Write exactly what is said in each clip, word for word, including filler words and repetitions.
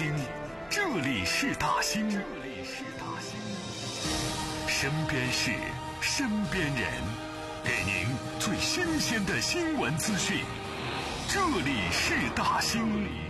听，这里是大兴，这里是大兴，身边事，身边人，给您最新鲜的新闻资讯。这里是大兴。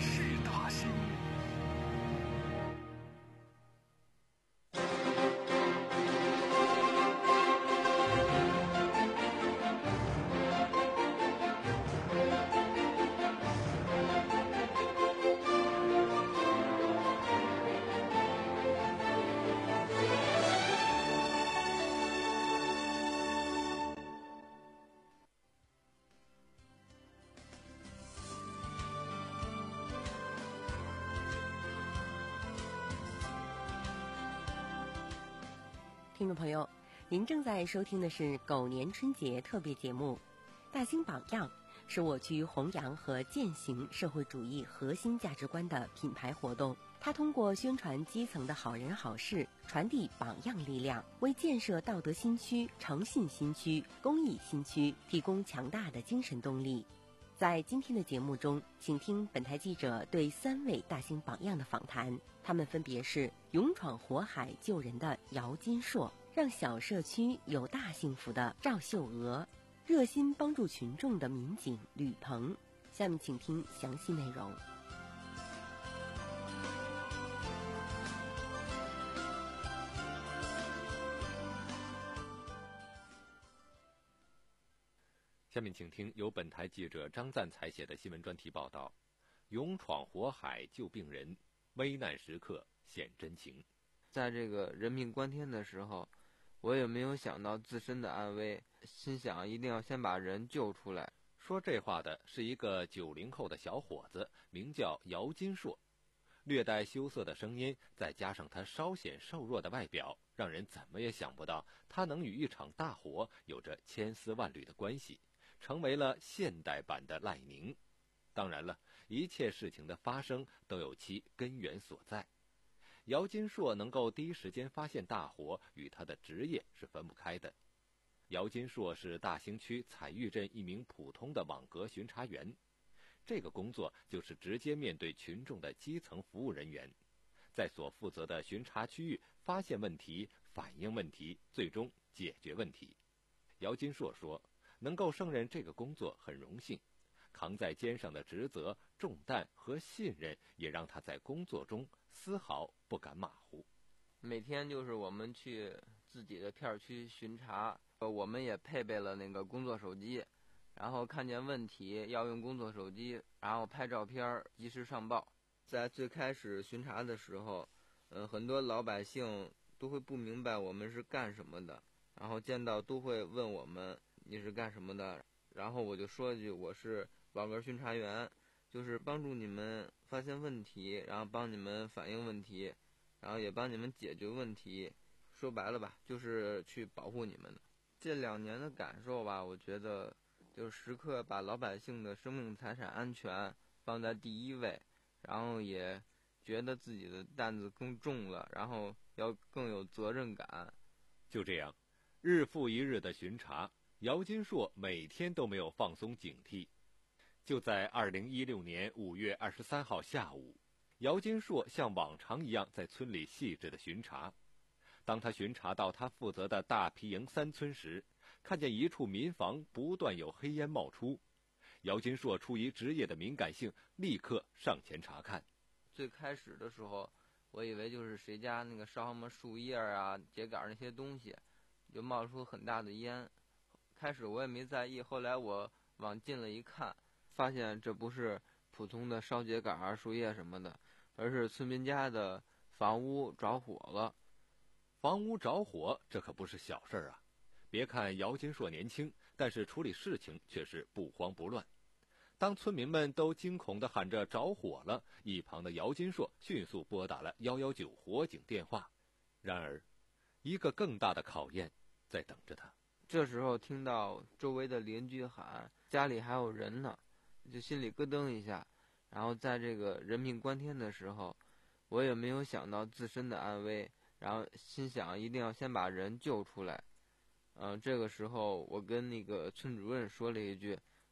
听众朋友，您正在收听的是狗年春节特别节目《大兴榜样》，是我区弘扬和践行社会主义核心价值观的品牌活动。它通过宣传基层的好人好事，传递榜样力量，为建设道德新区、诚信新区、公益新区提供强大的精神动力。在今天的节目中，请听本台记者对三位大兴榜样的访谈，他们分别是勇闯火海救人的姚金硕，让小社区有大幸福的赵秀娥，热心帮助群众的民警吕鹏。下面请听详细内容。 下面请听由本台记者张赞采写的新闻专题报道：勇闯火海救病人，危难时刻显真情。 在这个人命关天的时候，我也没有想到自身的安危，心想一定要先把人救出来。 说这话的是一个九零后的小伙子，名叫姚金硕。略带羞涩的声音，再加上他稍显瘦弱的外表，让人怎么也想不到他能与一场大火有着千丝万缕的关系，成为了现代版的赖宁。当然了，一切事情的发生都有其根源所在。姚金硕能够第一时间发现大火，与他的职业是分不开的。姚金硕是大兴区彩玉镇一名普通的网格巡查员，这个工作就是直接面对群众的基层服务人员，在所负责的巡查区域发现问题、反映问题，最终解决问题。姚金硕说，能够胜任这个工作很荣幸，扛在肩上的职责、重担和信任也让他在工作中丝毫不敢马虎。 每天就是我们去自己的片区巡查，我们也配备了那个工作手机，然后看见问题要用工作手机，然后拍照片及时上报。在最开始巡查的时候，呃，很多老百姓都会不明白我们是干什么的，然后见到都会问我们你是干什么的，然后我就说一句我是网格巡查员，就是帮助你们发现问题，然后帮你们反映问题，然后也帮你们解决问题。说白了吧，就是去保护你们的。这两年的感受吧，我觉得就是时刻把老百姓的生命财产安全放在第一位，然后也觉得自己的担子更重了，然后要更有责任感。 就这样，日复一日的巡查，姚金硕每天都没有放松警惕。就在二零一六年五月二十三号下午，姚金硕像往常一样在村里细致的巡查。当他巡查到他负责的大皮营三村时，看见一处民房不断有黑烟冒出。姚金硕出于职业的敏感性，立刻上前查看。 最开始的时候，我以为就是谁家那个烧什么树叶啊、秸秆那些东西，就冒出很大的烟。开始我也没在意，后来我往近了一看，发现这不是普通的烧秸秆啊、树叶什么的，而是村民家的房屋着火了。 房屋着火，这可不是小事啊！别看姚金硕年轻，但是处理事情却是不慌不乱。当村民们都惊恐地喊着着火了，一旁的姚金硕迅速拨打了一一九火警电话。然而，一个更大的考验在等着他。 这时候听到周围的邻居喊家里还有人呢，就心里咯噔一下。然后在这个人命关天的时候，我也没有想到自身的安危，然后心想一定要先把人救出来。嗯、呃，这个时候我跟那个村主任说了一句，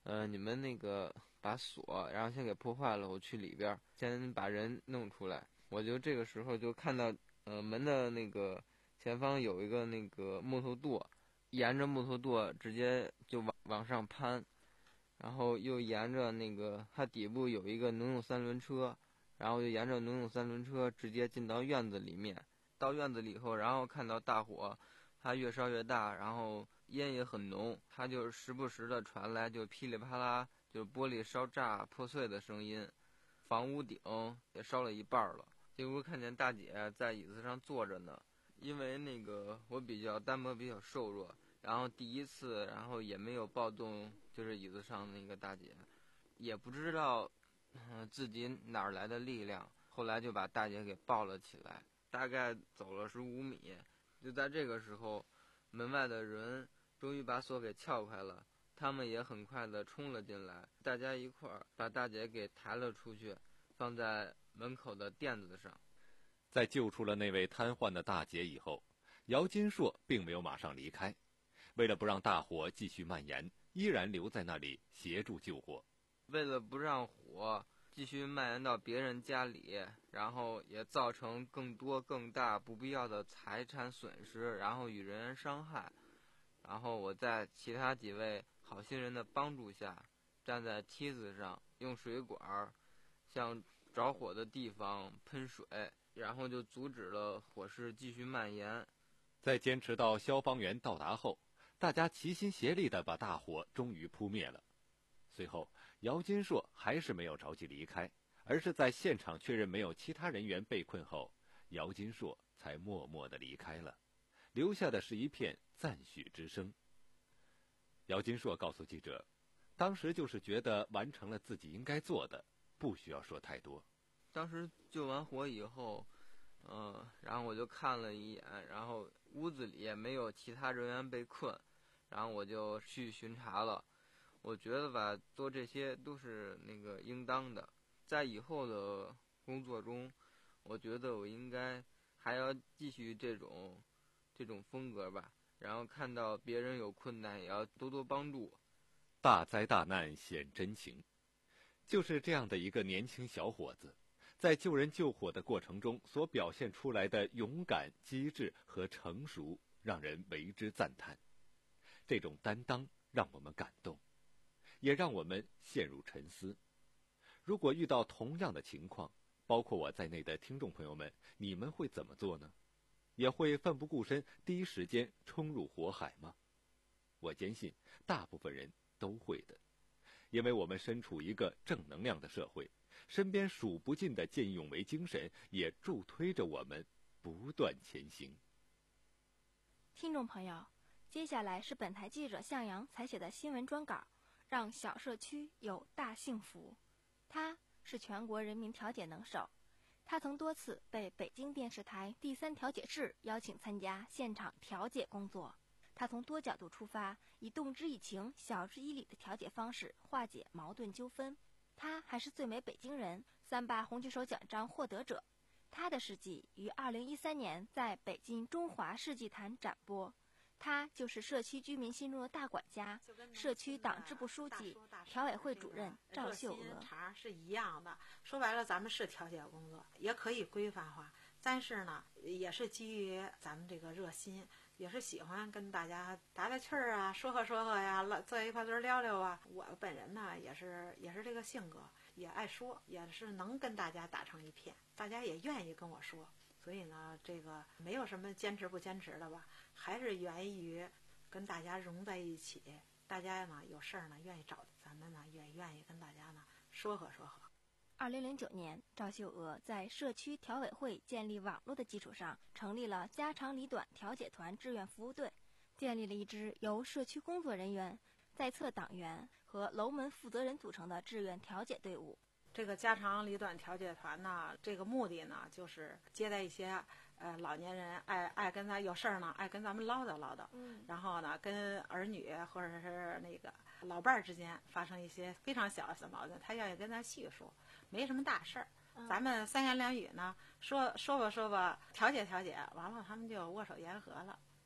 呃，你们那个把锁，然后先给破坏了，我去里边先把人弄出来。我就这个时候就看到，呃，门的那个前方有一个那个木头垛，沿着木头垛直接就往往上攀，然后又沿着那个它底部有一个农用三轮车，然后就沿着农用三轮车直接进到院子里面。到院子里以后，然后看到大火，它越烧越大，然后烟也很浓，它就时不时的传来就噼里啪啦，就玻璃烧炸破碎的声音，房屋顶也烧了一半了。结果看见大姐在椅子上坐着呢，因为那个我比较单薄比较瘦弱，然后第一次，然后也没有抱动就是椅子上那个大姐，也不知道嗯自己哪儿来的力量，后来就把大姐给抱了起来，大概走了十五米。就在这个时候，门外的人终于把锁给撬开了，他们也很快的冲了进来，大家一块儿把大姐给抬了出去，放在门口的垫子上。 在救出了那位瘫痪的大姐以后，姚金硕并没有马上离开，为了不让大火继续蔓延，依然留在那里协助救火。 为了不让火继续蔓延到别人家里，然后也造成更多更大不必要的财产损失，然后与人员伤害，然后我在其他几位好心人的帮助下，站在梯子上，用水管向着火的地方喷水，然后就阻止了火势继续蔓延。 在坚持到消防员到达后，大家齐心协力地把大火终于扑灭了。随后，姚金硕还是没有着急离开，而是在现场确认没有其他人员被困后，姚金硕才默默地离开了，留下的是一片赞许之声。姚金硕告诉记者，当时就是觉得完成了自己应该做的，不需要说太多。 当时救完火以后，嗯，然后我就看了一眼，然后屋子里也没有其他人员被困，然后我就去巡查了。我觉得吧，做这些都是那个应当的。在以后的工作中，我觉得我应该还要继续这种这种风格吧。然后看到别人有困难，也要多多帮助。 大灾大难显真情，就是这样的一个年轻小伙子，在救人救火的过程中所表现出来的勇敢、机智和成熟，让人为之赞叹。这种担当让我们感动，也让我们陷入沉思。如果遇到同样的情况，包括我在内的听众朋友们，你们会怎么做呢？也会奋不顾身，第一时间冲入火海吗？我坚信大部分人都会的，因为我们身处一个正能量的社会，身边数不尽的见义勇为精神也助推着我们不断前行。 听众朋友，接下来是本台记者向阳采写的新闻专稿，让小社区有大幸福。他是全国人民调解能手，他曾多次被北京电视台第三调解室邀请参加现场调解工作。他从多角度出发，以动之以情、晓之以理的调解方式化解矛盾纠纷。他还是最美北京人三八红旗手奖章获得者。他的事迹于二零一三年在北京中华世纪坛展播。他就是社区居民心中的大管家，社区党支部书记、调委会主任赵秀娥。 茬是一样的，说白了，咱们是调解工作，也可以规范化，但是呢，也是基于咱们这个热心，也是喜欢跟大家打打气儿啊，说和说和呀，坐一块堆聊聊啊。我本人呢，也是也是这个性格，也爱说，也是能跟大家打成一片，大家也愿意跟我说。所以呢，这个没有什么坚持不坚持的吧，还是源于跟大家融在一起。大家呢有事儿呢愿意找咱们呢，也愿意跟大家呢说和说和。 二零零九年，赵秀娥在社区调委会建立网络的基础上，成立了家长里短调解团志愿服务队，建立了一支由社区工作人员、在册党员和楼门负责人组成的志愿调解队伍。 这个家长里短调解团呢，这个目的呢，就是接待一些呃老年人爱爱跟咱有事儿呢，爱跟咱们唠叨唠叨，嗯，然后呢，跟儿女或者是那个老伴儿之间发生一些非常小的矛盾，他愿意跟咱细说，没什么大事儿，嗯，咱们三言两语呢，说说吧说吧，调解调解，完了他们就握手言和了。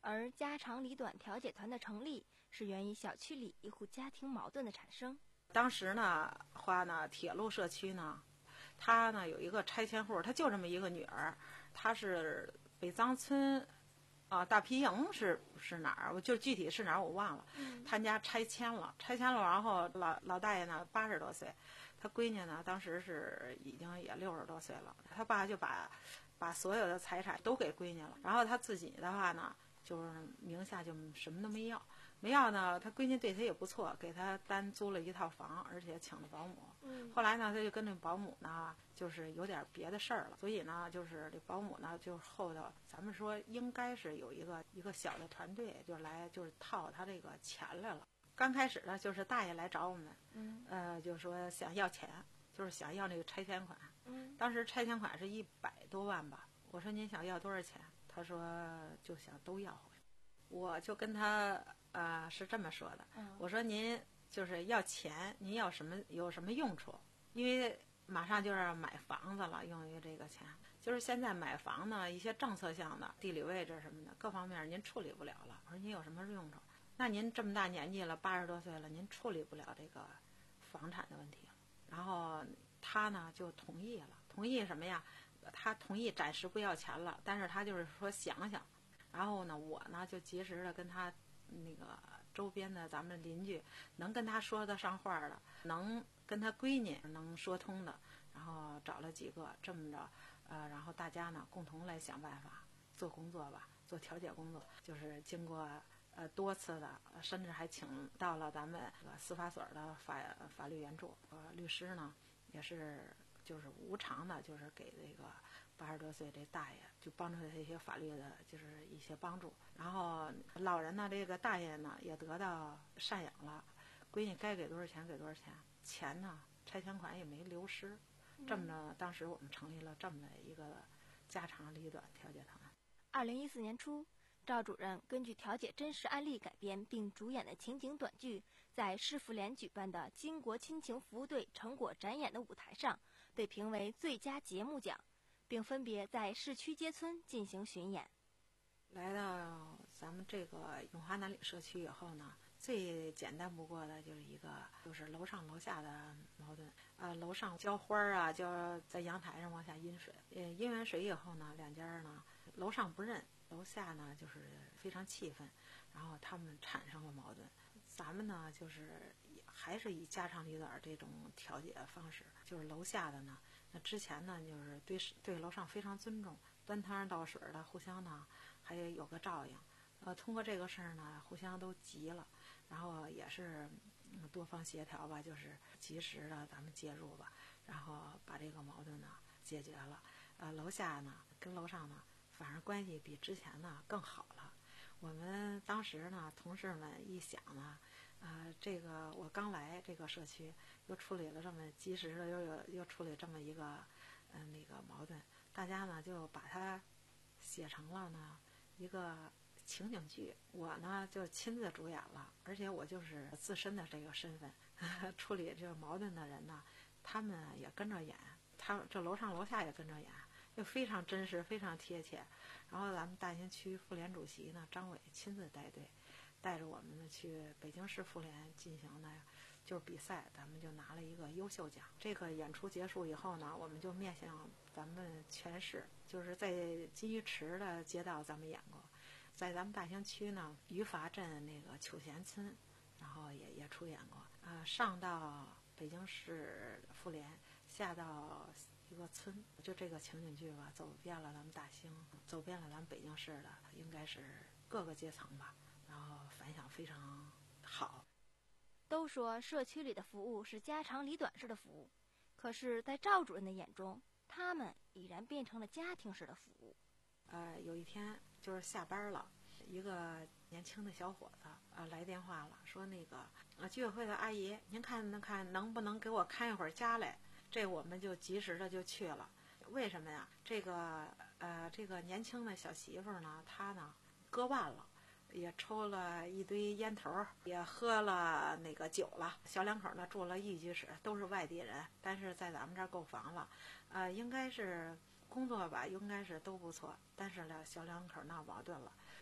而家长里短调解团的成立是源于小区里一户家庭矛盾的产生。 当时呢，话呢，铁路社区呢，他呢有一个拆迁户，他就这么一个女儿，她是北藏村啊、大皮营是是哪儿？我就具体是哪儿我忘了。他家拆迁了，拆迁了，然后老老大爷呢八十多岁，他闺女呢当时是已经也六十多岁了，他爸就把把所有的财产都给闺女了，然后他自己的话呢，就是名下就什么都没要。没要呢，他闺女对他也不错，给他单租了一套房，而且请了保姆。 嗯， 后来呢，他就跟那保姆呢，就是有点别的事儿了，所以呢，就是这保姆呢，就后头咱们说应该是有一个一个小的团队，就来就是套他这个钱来了。刚开始呢，就是大爷来找我们， 嗯， 呃，就说想要钱，就是想要那个拆迁款。 嗯， 当时拆迁款是一百多万吧，我说您想要多少钱？他说就想都要回来。我就跟他呃是这么说的，我说您就是要钱，您要什么有什么用处？因为马上就要买房子了，用于这个钱，就是现在买房呢，一些政策项的地理位置什么的各方面您处理不了了。我说您有什么用处？那您这么大年纪了，八十多岁了，您处理不了这个房产的问题了。然后他呢就同意了，同意什么呀？他同意暂时不要钱了，但是他就是说想想。然后呢，我呢就及时的跟他那个周边的咱们邻居，能跟他说得上话的，能跟他闺女能说通的，然后找了几个，这么着，呃，然后大家呢共同来想办法做工作吧，做调解工作，就是经过呃多次的，甚至还请到了咱们司法所的法法律援助，呃，律师呢也是就是无偿的，就是给这个八十多岁这大爷就帮助他一些法律的，就是一些帮助。然后老人呢，这个大爷呢也得到赡养了，闺女该给多少钱给多少钱，钱呢拆迁款也没流失。这么着，当时我们成立了这么的一个家长里短调解团。 二零一四年初，赵主任根据调解真实案例改编并主演的情景短剧，在市妇联举办的巾帼亲情服务队成果展演的舞台上，被评为最佳节目奖，并分别在市区街村进行巡演。 来到咱们这个永华南里社区以后呢，最简单不过的就是一个就是楼上楼下的矛盾。呃，楼上浇花啊，浇在阳台上往下阴水，呃，阴完水以后呢，两家呢，楼上不认，楼下呢就是非常气愤，然后他们产生了矛盾。咱们呢就是还是以家长里短这种调解方式，就是楼下的呢，那之前呢就是对对楼上非常尊重，端汤倒水的，互相呢还有个照应。呃，通过这个事儿呢，互相都急了，然后也是、嗯、多方协调吧，就是及时的咱们介入吧，然后把这个矛盾呢解决了。呃，楼下呢跟楼上呢，反而关系比之前呢更好了。我们当时呢，同事们一想呢，呃，这个我刚来这个社区，又处理了这么及时的，又有又处理这么一个嗯、呃、那个矛盾，大家呢就把它写成了呢一个情景剧。我呢就亲自主演了，而且我就是自身的这个身份呵呵处理这个矛盾的人呢，他们也跟着演，他这楼上楼下也跟着演，就非常真实，非常贴切。然后咱们大兴区妇联主席呢张伟亲自带队，带着我们呢去北京市妇联进行的就是比赛，咱们就拿了一个优秀奖。这个演出结束以后呢，我们就面向咱们全市，就是在金鱼池的街道咱们演过，在咱们大兴区呢余阀镇那个求贤村，然后也也出演过。呃，上到北京市妇联，下到一个村，就这个情景剧吧，走遍了咱们大兴，走遍了咱们北京市的，应该是各个阶层吧，然后反响非常好。 都说社区里的服务是家长里短式的服务，可是在赵主任的眼中，他们已然变成了家庭式的服务。 呃，有一天就是下班了，一个年轻的小伙子啊、呃、来电话了，说那个呃居委会的阿姨，您看能看能不能给我看一会儿家来？这我们就及时的就去了。为什么呀？这个呃这个年轻的小媳妇呢，她呢割腕了，也抽了一堆烟头，也喝了那个酒了。小两口呢住了一居室，都是外地人，但是在咱们这儿购房了，呃，应该是工作吧，应该是都不错。但是呢，小两口闹矛盾了，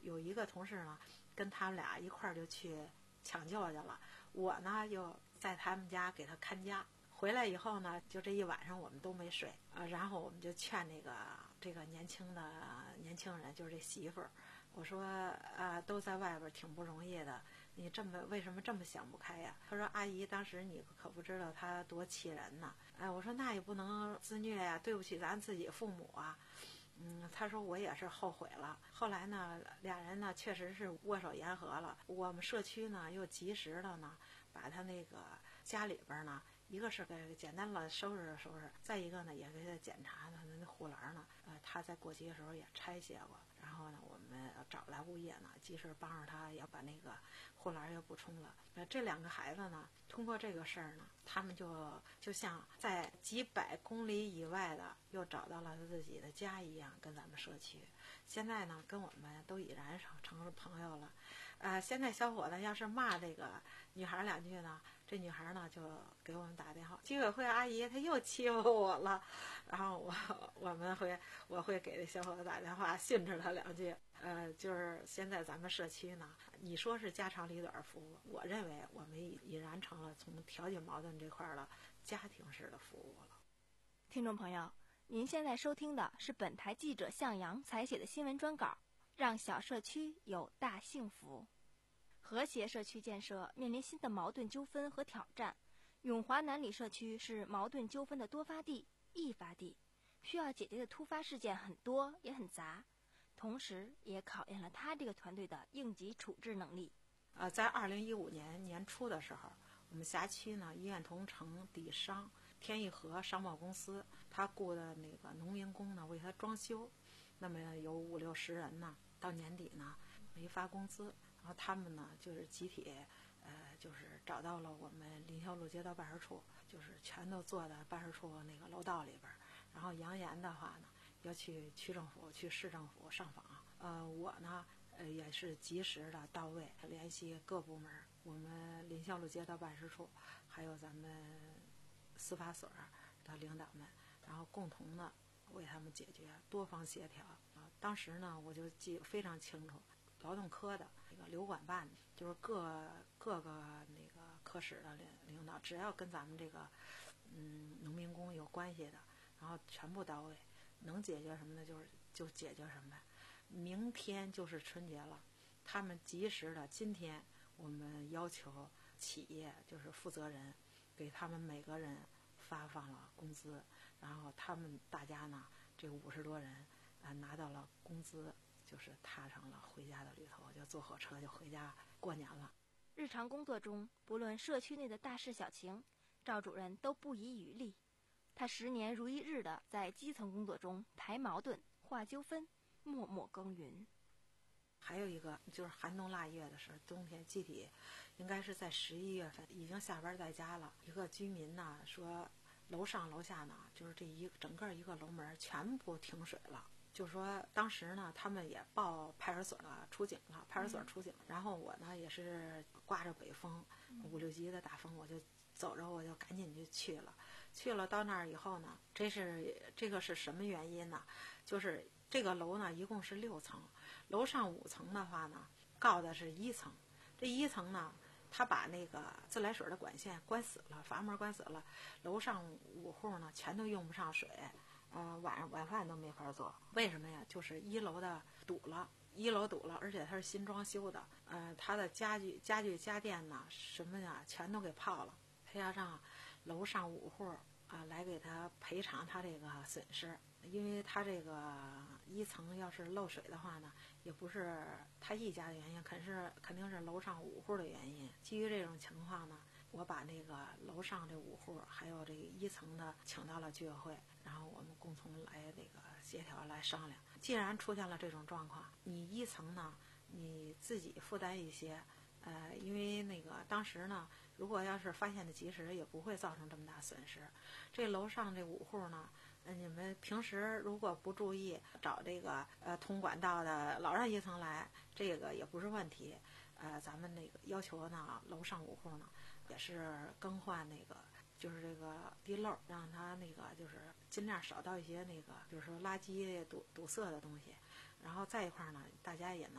有一个同事呢，跟他们俩一块儿就去抢救去了，我呢又在他们家给他看家。回来以后呢，就这一晚上我们都没睡啊、呃，然后我们就劝那个这个年轻的年轻人，就是这媳妇儿，我说啊、呃，都在外边挺不容易的，你这么为什么这么想不开呀？他说阿姨，当时你可不知道他多气人呢。哎，我说那也不能自虐呀，对不起咱自己父母啊。嗯，他说我也是后悔了。后来呢，俩人呢确实是握手言和了。我们社区呢又及时的呢，把他那个家里边呢，一个是给简单的收拾收拾，再一个呢也给他检查呢，那护栏呢，呃，他在过期的时候也拆卸过。然后呢，我们找来物业呢，及时帮着他，也把那个护栏也补充了。呃，这两个孩子呢，通过这个事儿呢，他们就就像在几百公里以外的又找到了自己的家一样，跟咱们社区。现在呢，跟我们都已然成了朋友了。呃，现在小伙子要是骂这个女孩两句呢，这女孩呢就给我们打电话，居委会阿姨她又欺负我了，然后我我们会我会给这小伙子打电话训斥他两句。呃，就是现在咱们社区呢，你说是家长里短服务，我认为我们已已然成了从调解矛盾这块的家庭式的服务了。 听众朋友，您现在收听的是本台记者向阳采写的新闻专稿，让小社区有大幸福。和谐社区建设面临新的矛盾纠纷和挑战。永华南里社区是矛盾纠纷的多发地、易发地，需要解决的突发事件很多也很杂，同时也考验了他这个团队的应急处置能力。 呃，在二零一五年年初的时候，我们辖区呢，医院同城底商天益和商贸公司，他雇的那个农民工呢，为他装修，那么有五六十人呢，到年底呢没发工资。然后他们呢，就是集体，呃，就是找到了我们林霄路街道办事处，就是全都坐在办事处那个楼道里边。然后扬言的话呢，要去区政府、去市政府上访。呃，我呢，呃，也是及时的到位，联系各部门，我们林霄路街道办事处，还有咱们司法所的领导们，然后共同的为他们解决，多方协调。啊，当时呢，我就记得非常清楚。劳动科的那个流管办，就是各各个那个科室的领领导，只要跟咱们这个嗯农民工有关系的，然后全部到位，能解决什么的，就是就解决什么。明天就是春节了，他们及时的，今天我们要求企业就是负责人给他们每个人发放了工资，然后他们大家呢，这五十多人啊、呃、拿到了工资。就是踏上了回家的旅途，就坐火车就回家过年了。 日常工作中，不论社区内的大事小情，赵主任都不遗余力。他十年如一日的在基层工作中排矛盾、化纠纷，默默耕耘。 还有一个就是寒冬腊月的时候，冬天具体应该是在十一月份，已经下班在家了。一个居民呢说，楼上楼下呢，就是这一整个一个楼门全部停水了。就说当时呢，他们也报派出所了，出警了，派出所出警。然后我呢也是刮着北风，五六级的大风，我就走着我就赶紧就去了。去了到那儿以后呢，这是这个是什么原因呢？就是这个楼呢一共是六层，楼上五层的话呢，告的是一层。这一层呢，他把那个自来水的管线关死了，阀门关死了，楼上五户呢全都用不上水。呃，晚上晚饭都没法做，为什么呀？就是一楼的堵了，一楼堵了，而且它是新装修的，呃，它的家具、家具、家电呢，什么呀，全都给泡了。他要让楼上五户啊、呃、来给他赔偿他这个损失，因为他这个一层要是漏水的话呢，也不是他一家的原因，肯是肯定是楼上五户的原因。基于这种情况呢，我把那个楼上这五户还有这个一层的请到了居委会，然后我们共同来那个协调来商量。既然出现了这种状况，你一层呢你自己负担一些，呃，因为那个当时呢，如果要是发现的及时，也不会造成这么大损失。这楼上这五户呢，呃，你们平时如果不注意，找这个呃通管道的老让一层来，这个也不是问题。呃，咱们那个要求呢，楼上五户呢也是更换那个。就是这个地漏，让它那个就是尽量少到一些那个，比如说垃圾堵堵塞的东西。然后再一块呢，大家也呢，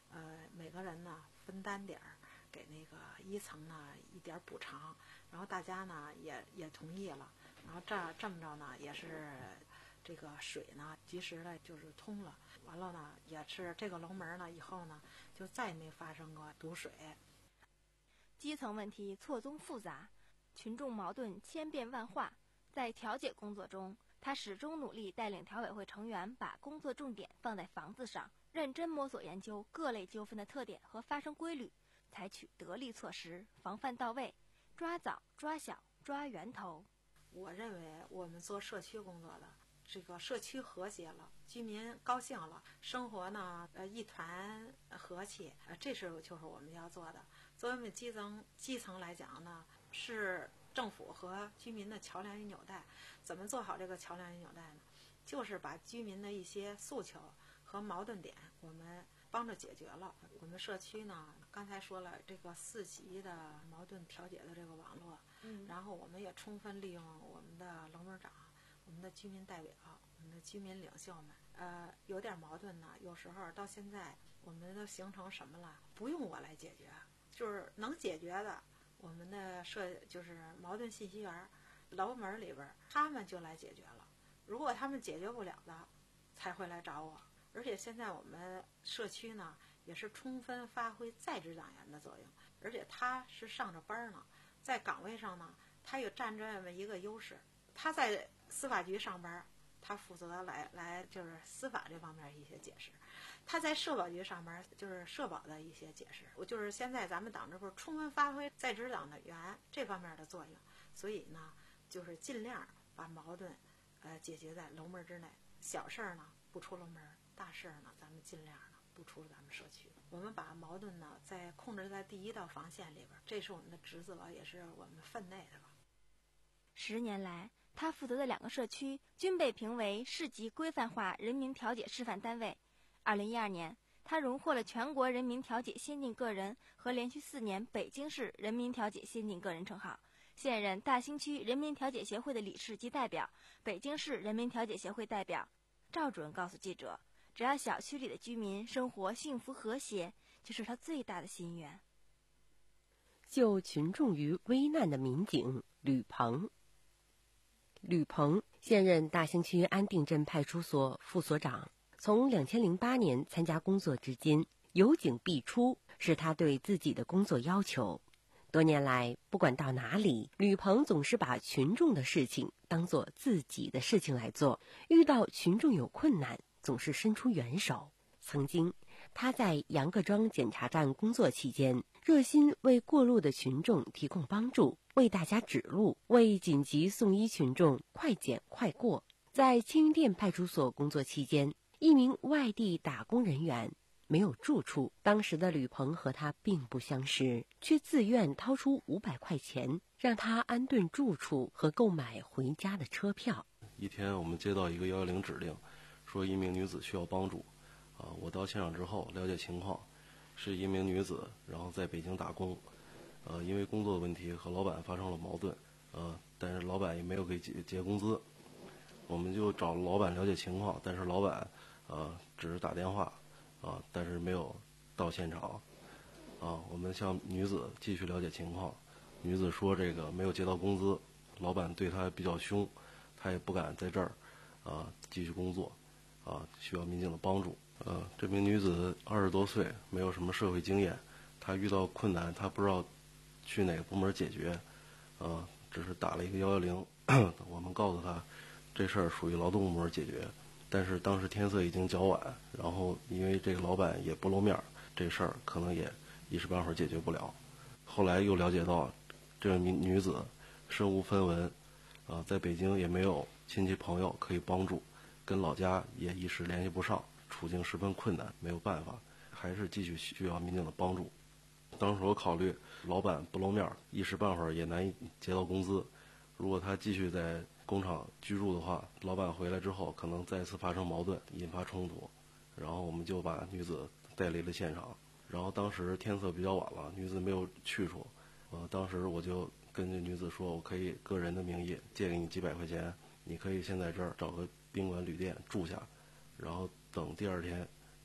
呃，每个人呢分担点儿，给那个一层呢一点补偿，然后大家呢也也同意了，然后这这么着呢也是这个水呢及时的就是通了，完了呢也是这个楼门呢以后呢就再也没发生过堵水。 基层问题错综复杂，群众矛盾千变万化，在调解工作中，他始终努力带领调委会成员把工作重点放在房子上，认真摸索研究各类纠纷的特点和发生规律，采取得力措施，防范到位，抓早抓小抓源头。 我认为我们做社区工作的，这个社区和谐了，居民高兴了，生活呢呃一团和气，呃这是就是我们要做的。作为我们基层基层来讲呢，是政府和居民的桥梁与纽带。怎么做好这个桥梁与纽带呢？就是把居民的一些诉求和矛盾点，我们帮着解决了。我们社区呢，刚才说了这个四级的矛盾调解的这个网络， 嗯， 然后我们也充分利用我们的楼门长、我们的居民代表、我们的居民领袖们，呃，有点矛盾呢，有时候到现在我们都形成什么了？不用我来解决，就是能解决的，我们的社就是矛盾信息员楼门里边，他们就来解决了。如果他们解决不了的，才会来找我。而且现在我们社区呢，也是充分发挥在职党员的作用，而且他是上着班呢，在岗位上呢，他有占这么一个优势。他在司法局上班，他负责来来就是司法这方面一些解释；他在社保局上班，就是社保的一些解释。我就是现在咱们党这不是充分发挥在职党的员这方面的作用，所以呢，就是尽量把矛盾呃解决在楼门之内，小事儿呢不出楼门。大事呢，咱们尽量呢不出咱们社区。我们把矛盾呢在控制在第一道防线里边，这是我们的职责，也是我们分内的吧。 十年来，他负责的两个社区均被评为市级规范化人民调解示范单位。二零一二年，他荣获了全国人民调解先进个人和连续四年北京市人民调解先进个人称号。现任大兴区人民调解协会的理事及代表，北京市人民调解协会代表。赵主任告诉记者，只要小区里的居民生活幸福和谐，就是他最大的心愿。 救群众于危难的民警吕鹏。吕鹏现任大兴区安定镇派出所副所长，从两千零八年参加工作至今，有警必出是他对自己的工作要求。多年来，不管到哪里，吕鹏总是把群众的事情当作自己的事情来做，遇到群众有困难，总是伸出援手。曾经，他在杨各庄检查站工作期间，热心为过路的群众提供帮助，为大家指路，为紧急送医群众快检快过。在青云店派出所工作期间，一名外地打工人员没有住处，当时的吕鹏和他并不相识，却自愿掏出五百块钱，让他安顿住处和购买回家的车票。 一天，我们接到一个幺幺零指令，说一名女子需要帮助。啊，我到现场之后了解情况，是一名女子，然后在北京打工，呃，因为工作问题和老板发生了矛盾，呃，但是老板也没有给结结工资，我们就找老板了解情况，但是老板呃只是打电话，啊，但是没有到现场，啊，我们向女子继续了解情况，女子说这个没有接到工资，老板对她比较凶，她也不敢在这儿，啊，继续工作，啊，需要民警的帮助。呃，这名女子二十多岁，没有什么社会经验，她遇到困难，她不知道去哪个部门解决，呃，只是打了一个幺幺零，我们告诉她，这事儿属于劳动部门解决。但是当时天色已经较晚，然后因为这个老板也不露面，这事儿可能也一时半会儿解决不了。后来又了解到，这名女子身无分文，呃，在北京也没有亲戚朋友可以帮助，跟老家也一时联系不上。处境十分困难，没有办法，还是继续需要民警的帮助。当时我考虑，老板不露面，一时半会儿也难以结到工资。如果他继续在工厂居住的话，老板回来之后可能再次发生矛盾，引发冲突。然后我们就把女子带离了现场。然后当时天色比较晚了，女子没有去处。呃，当时我就跟这女子说，我可以个人的名义借给你几百块钱，你可以先在这儿找个宾馆旅店住下。然后等第二天，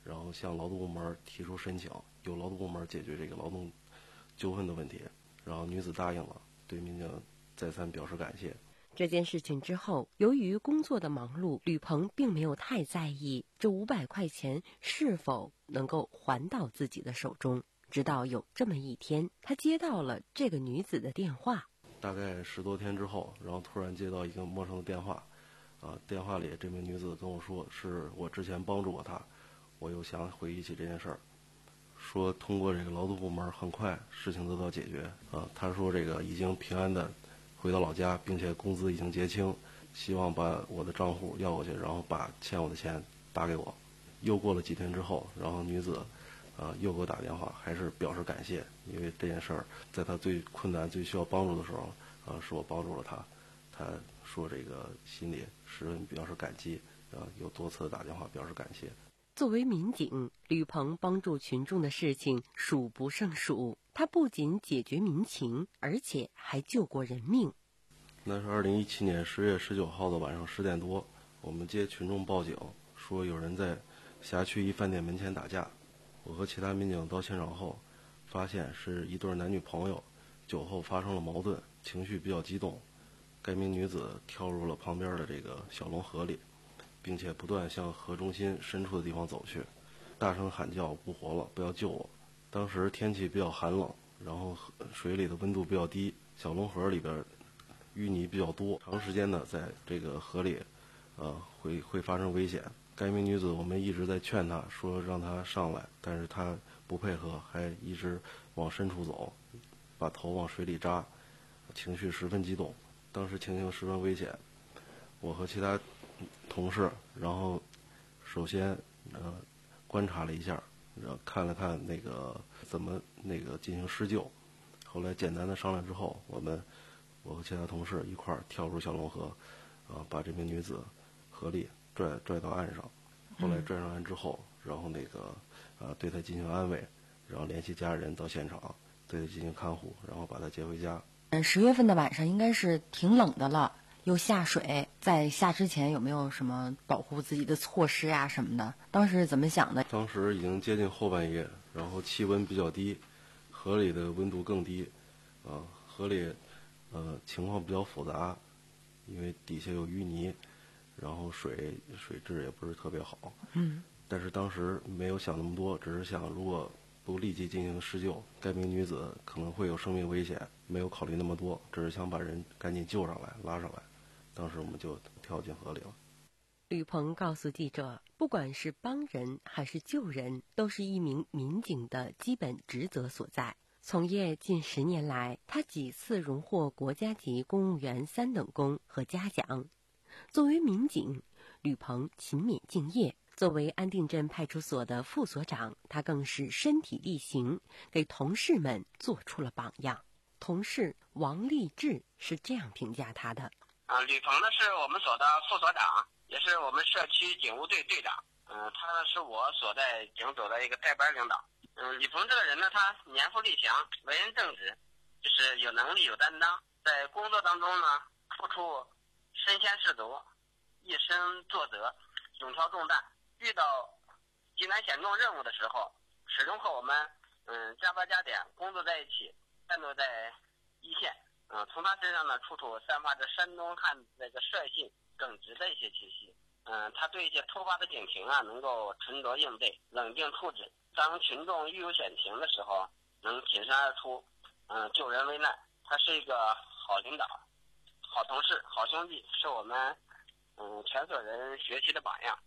然后向劳动部门提出申请，由劳动部门解决这个劳动纠纷的问题。然后女子答应了，对民警再三表示感谢。 这件事情之后，由于工作的忙碌，吕鹏并没有太在意这五百块钱是否能够还到自己的手中。直到有这么一天，他接到了这个女子的电话。 大概十多天之后，然后突然接到一个陌生的电话，啊，电话里这名女子跟我说，是我之前帮助过她，我又想回忆起这件事儿，说通过这个劳动部门，很快事情得到解决。啊，她说这个已经平安的回到老家，并且工资已经结清，希望把我的账户要过去，然后把欠我的钱打给我。又过了几天之后，然后女子啊，又给我打电话，还是表示感谢，因为这件事儿在他最困难、最需要帮助的时候，啊，是我帮助了他。他说这个心里十分表示感激，啊，又多次打电话表示感谢。 作为民警，吕鹏帮助群众的事情数不胜数。他不仅解决民情，而且还救过人命。 那是二零一七年十月十九号的晚上十点多，我们接群众报警，说有人在辖区一饭店门前打架。我和其他民警到现场后，发现是一对男女朋友，酒后发生了矛盾，情绪比较激动。该名女子跳入了旁边的这个小龙河里，并且不断向河中心深处的地方走去，大声喊叫：“不活了，不要救我！”当时天气比较寒冷，然后水里的温度比较低，小龙河里边淤泥比较多，长时间的在这个河里，呃，会会发生危险。该名女子，我们一直在劝她，说让她上来，但是她不配合，还一直往深处走，把头往水里扎，情绪十分激动。当时情形十分危险，我和其他同事，然后首先呃观察了一下，然后看了看那个怎么那个进行施救。后来简单的商量之后，我们我和其他同事一块儿跳入小龙河，啊、呃，把这名女子合力拽拽到岸上。后来拽上岸之后，然后那个啊、呃、对她进行安慰，然后联系家人到现场对她进行看护，然后把她接回家。 嗯，十月份的晚上应该是挺冷的了，又下水，在下之前有没有什么保护自己的措施啊什么的？当时是怎么想的？ 当时已经接近后半夜，然后气温比较低，河里的温度更低，啊，河里呃情况比较复杂，因为底下有淤泥，然后水水质也不是特别好。 嗯。 但是当时没有想那么多，只是想如果不立即进行施救，该名女子可能会有生命危险，没有考虑那么多，只是想把人赶紧救上来、拉上来。当时我们就跳进河里了。 吕鹏告诉记者，不管是帮人还是救人，都是一名民警的基本职责所在。从业近十年来，他几次荣获国家级公务员三等功和嘉奖。作为民警，吕鹏勤勉敬业。作为安定镇派出所的副所长，他更是身体力行，给同事们做出了榜样。同事王立志是这样评价他的： 啊，吕鹏呢是我们所的副所长，也是我们社区警务队队长。嗯、呃，他呢是我所在警组的一个带班领导。嗯、呃，吕鹏这个人呢，他年富力强，为人正直，就是有能力有担当，在工作当中呢付出身先士卒，以身作则，勇挑重担。遇到极难险重任务的时候，始终和我们嗯加班加点工作在一起，战斗在一线。嗯、呃，从他身上呢，处处散发着山东汉那个率性、耿直的一些气息。嗯、呃，他对一些突发的警情啊，能够沉着应对，冷静处置。当群众遇有险情的时候，能挺身而出，嗯、呃，救人危难。他是一个好领导、好同事、好兄弟，是我们嗯全所人学习的榜样。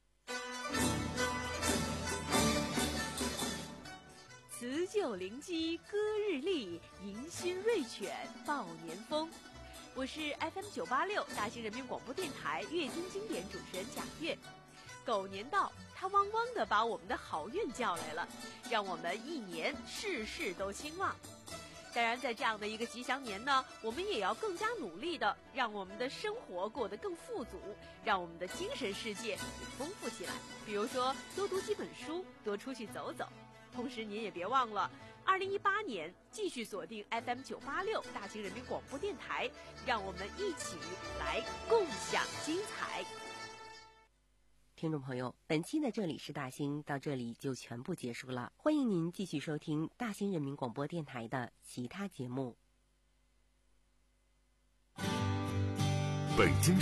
辞旧临机歌日丽，迎新瑞犬报年风。我是 F M 九八六大兴人民广播电台月经经典主持人贾月。狗年到，它汪汪地把我们的好运叫来了，让我们一年事事都兴旺。当然，在这样的一个吉祥年呢，我们也要更加努力的让我们的生活过得更富足，让我们的精神世界也丰富起来。比如说，多读几本书，多出去走走。同时，您也别忘了，二零一八年继续锁定 F M 九八六大兴人民广播电台，让我们一起来共享精彩。 听众朋友，本期的这里是大兴到这里就全部结束了，欢迎您继续收听大兴人民广播电台的其他节目。 北京